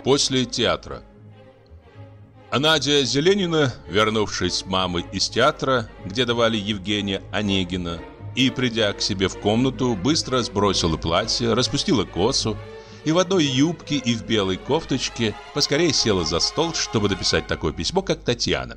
После театра. А Надя Зеленина, вернувшись с мамой из театра, где давали Евгения Онегина, и, придя к себе в комнату, быстро сбросила платье, распустила косу и в одной юбке и в белой кофточке поскорее села за стол, чтобы написать такое письмо, как Татьяна.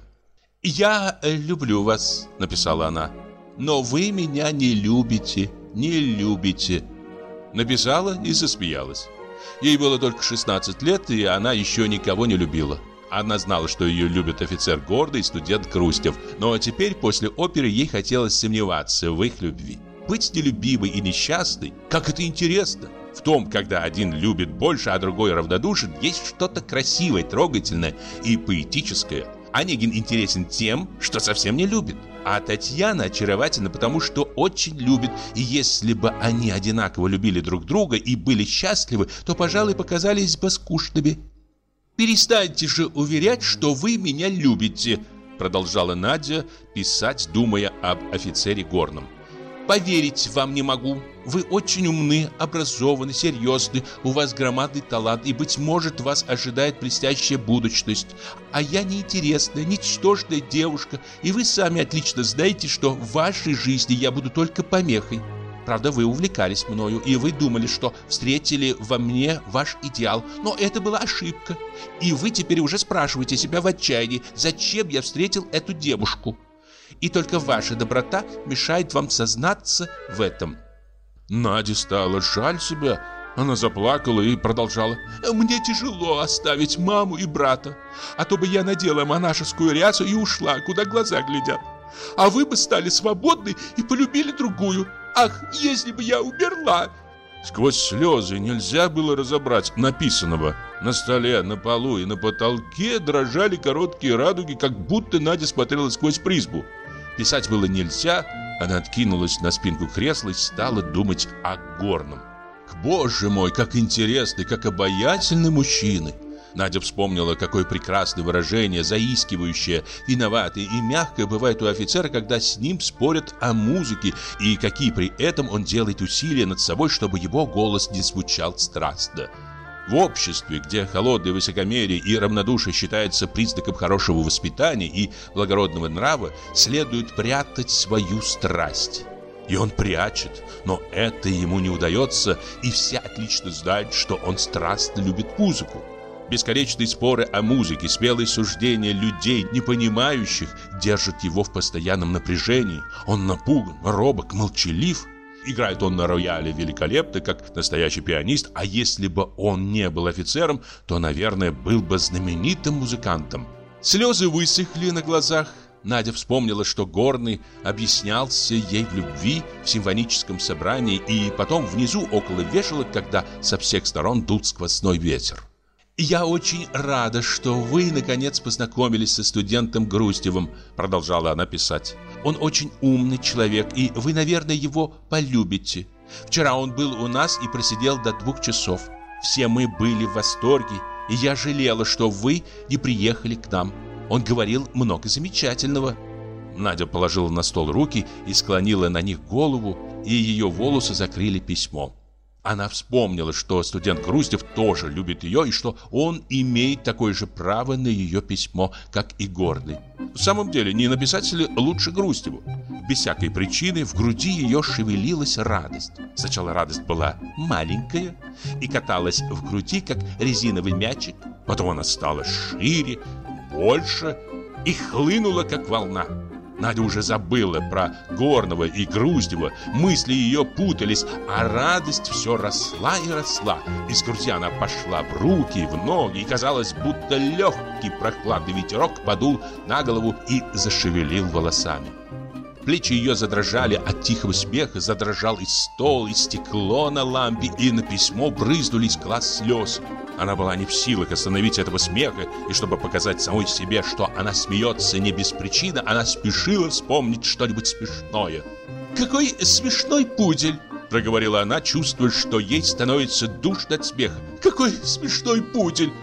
«Я люблю вас», — написала она, — «но вы меня не любите, не любите». Написала и засмеялась. Ей было только 16 лет, и она еще никого не любила. Она знала, что ее любит офицер Гордый и студент Грустев, но теперь после оперы ей хотелось сомневаться в их любви. Быть нелюбимой и несчастной, как это интересно! В том, когда один любит больше, а другой равнодушен, есть что-то красивое, трогательное и поэтическое. Онегин интересен тем, что совсем не любит. А Татьяна очаровательна, потому что очень любит. И если бы они одинаково любили друг друга и были счастливы, то, пожалуй, показались бы скучными. «Перестаньте же уверять, что вы меня любите», продолжала Надя писать, думая об офицере Горном. «Поверить вам не могу. Вы очень умны, образованы, серьезны, у вас громадный талант, и, быть может, вас ожидает блестящая будущность. А я неинтересная, ничтожная девушка, и вы сами отлично знаете, что в вашей жизни я буду только помехой. Правда, вы увлекались мною, и вы думали, что встретили во мне ваш идеал, но это была ошибка. И вы теперь уже спрашиваете себя в отчаянии, зачем я встретил эту девушку. И только ваша доброта мешает вам сознаться в этом». Наде стало жаль себя. Она заплакала и продолжала. «Мне тяжело оставить маму и брата. А то бы я надела монашескую рясу и ушла, куда глаза глядят. А вы бы стали свободны и полюбили другую. Ах, если бы я умерла!» Сквозь слезы нельзя было разобрать написанного. На столе, на полу и на потолке дрожали короткие радуги, как будто Надя смотрела сквозь призму. Писать было нельзя. Она откинулась на спинку кресла и стала думать о Горном. Боже мой, как интересный, как обаятельный мужчина! Надя вспомнила, какое прекрасное выражение, заискивающее, виноватое и мягкое бывает у офицера, когда с ним спорят о музыке, и какие при этом он делает усилия над собой, чтобы его голос не звучал страстно. В обществе, где холодное высокомерие и равнодушие считаются признаком хорошего воспитания и благородного нрава, следует прятать свою страсть. И он прячет, но это ему не удается, и все отлично знают, что он страстно любит музыку. Бесконечные споры о музыке, смелые суждения людей, не понимающих, держат его в постоянном напряжении. Он напуган, робок, молчалив. Играет он на рояле великолепно, как настоящий пианист, а если бы он не был офицером, то, наверное, был бы знаменитым музыкантом. Слезы высохли на глазах. Надя вспомнила, что Горный объяснялся ей в любви в симфоническом собрании и потом внизу около вешалок, когда со всех сторон дул сквозной ветер. «Я очень рада, что вы, наконец, познакомились со студентом Грустевым», продолжала она писать. «Он очень умный человек, и вы, наверное, его полюбите. Вчера он был у нас и просидел до 2 часов. Все мы были в восторге, и я жалела, что вы не приехали к нам. Он говорил много замечательного». Надя положила на стол руки и склонила на них голову, и ее волосы закрыли письмо. Она вспомнила, что студент Грустев тоже любит ее и что он имеет такое же право на ее письмо, как и Горный. В самом деле, не написать ли лучше Грустеву? Без всякой причины в груди ее шевелилась радость. Сначала радость была маленькая и каталась в груди, как резиновый мячик. Потом она стала шире, больше и хлынула, как волна. Надя уже забыла про Горного и Груздева, мысли ее путались, а радость все росла и росла. Из груди она пошла в руки, в ноги, и казалось, будто легкий прохладный ветерок подул на голову и зашевелил волосами. Плечи ее задрожали от тихого смеха, задрожал и стол, и стекло на лампе, и на письмо брызнули из глаз слезы. Она была не в силах остановить этого смеха, и чтобы показать самой себе, что она смеется не без причины, она спешила вспомнить что-нибудь смешное. «Какой смешной пудель!» — проговорила она, чувствуя, что ей становится душно от смеха. «Какой смешной пудель!»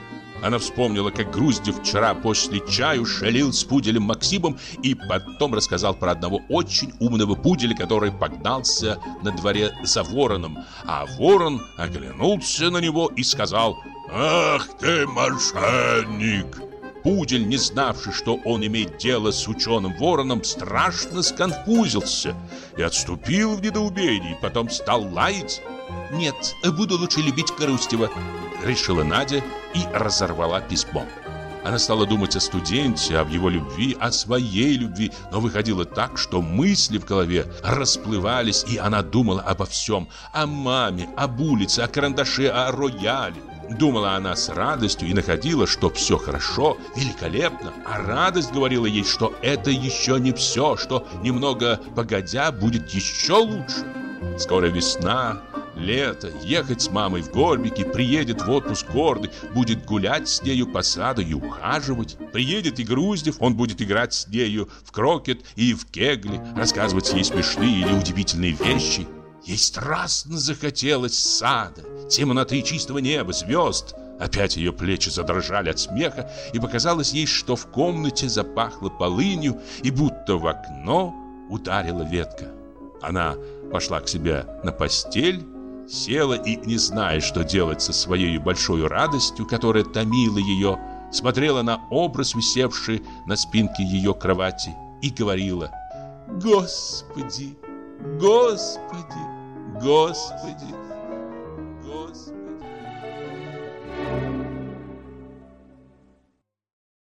Она вспомнила, как Груздев вчера после чаю шалил с пуделем Максимом и потом рассказал про одного очень умного пуделя, который погнался на дворе за вороном, а ворон оглянулся на него и сказал: «Ах ты, мошенник!» Пудель, не знавший, что он имеет дело с ученым вороном, страшно сконфузился и отступил в недоумении, потом стал лаять. «Нет, буду лучше любить Груздева», — решила Надя и разорвала письмо. Она стала думать о студенте, об его любви, о своей любви, но выходило так, что мысли в голове расплывались, и она думала обо всем: о маме, об улице, о карандаше, о рояле. Думала она с радостью и находила, что все хорошо, великолепно. А радость говорила ей, что это еще не все, что немного погодя будет еще лучше. Скоро весна, лето, ехать с мамой в Горбики, приедет в отпуск гордый, будет гулять с нею по саду и ухаживать. Приедет и Груздев, он будет играть с нею в крокет и в кегли, рассказывать ей смешные или удивительные вещи. Ей страстно захотелось сада, темноты, чистого неба, звезд. Опять ее плечи задрожали от смеха, и показалось ей, что в комнате запахло полынью, и будто в окно ударила ветка. Она пошла к себе на постель, села и, не зная, что делать со своей большой радостью, которая томила ее, смотрела на образ, висевший на спинке ее кровати, и говорила: «Господи! Господи! Господи!»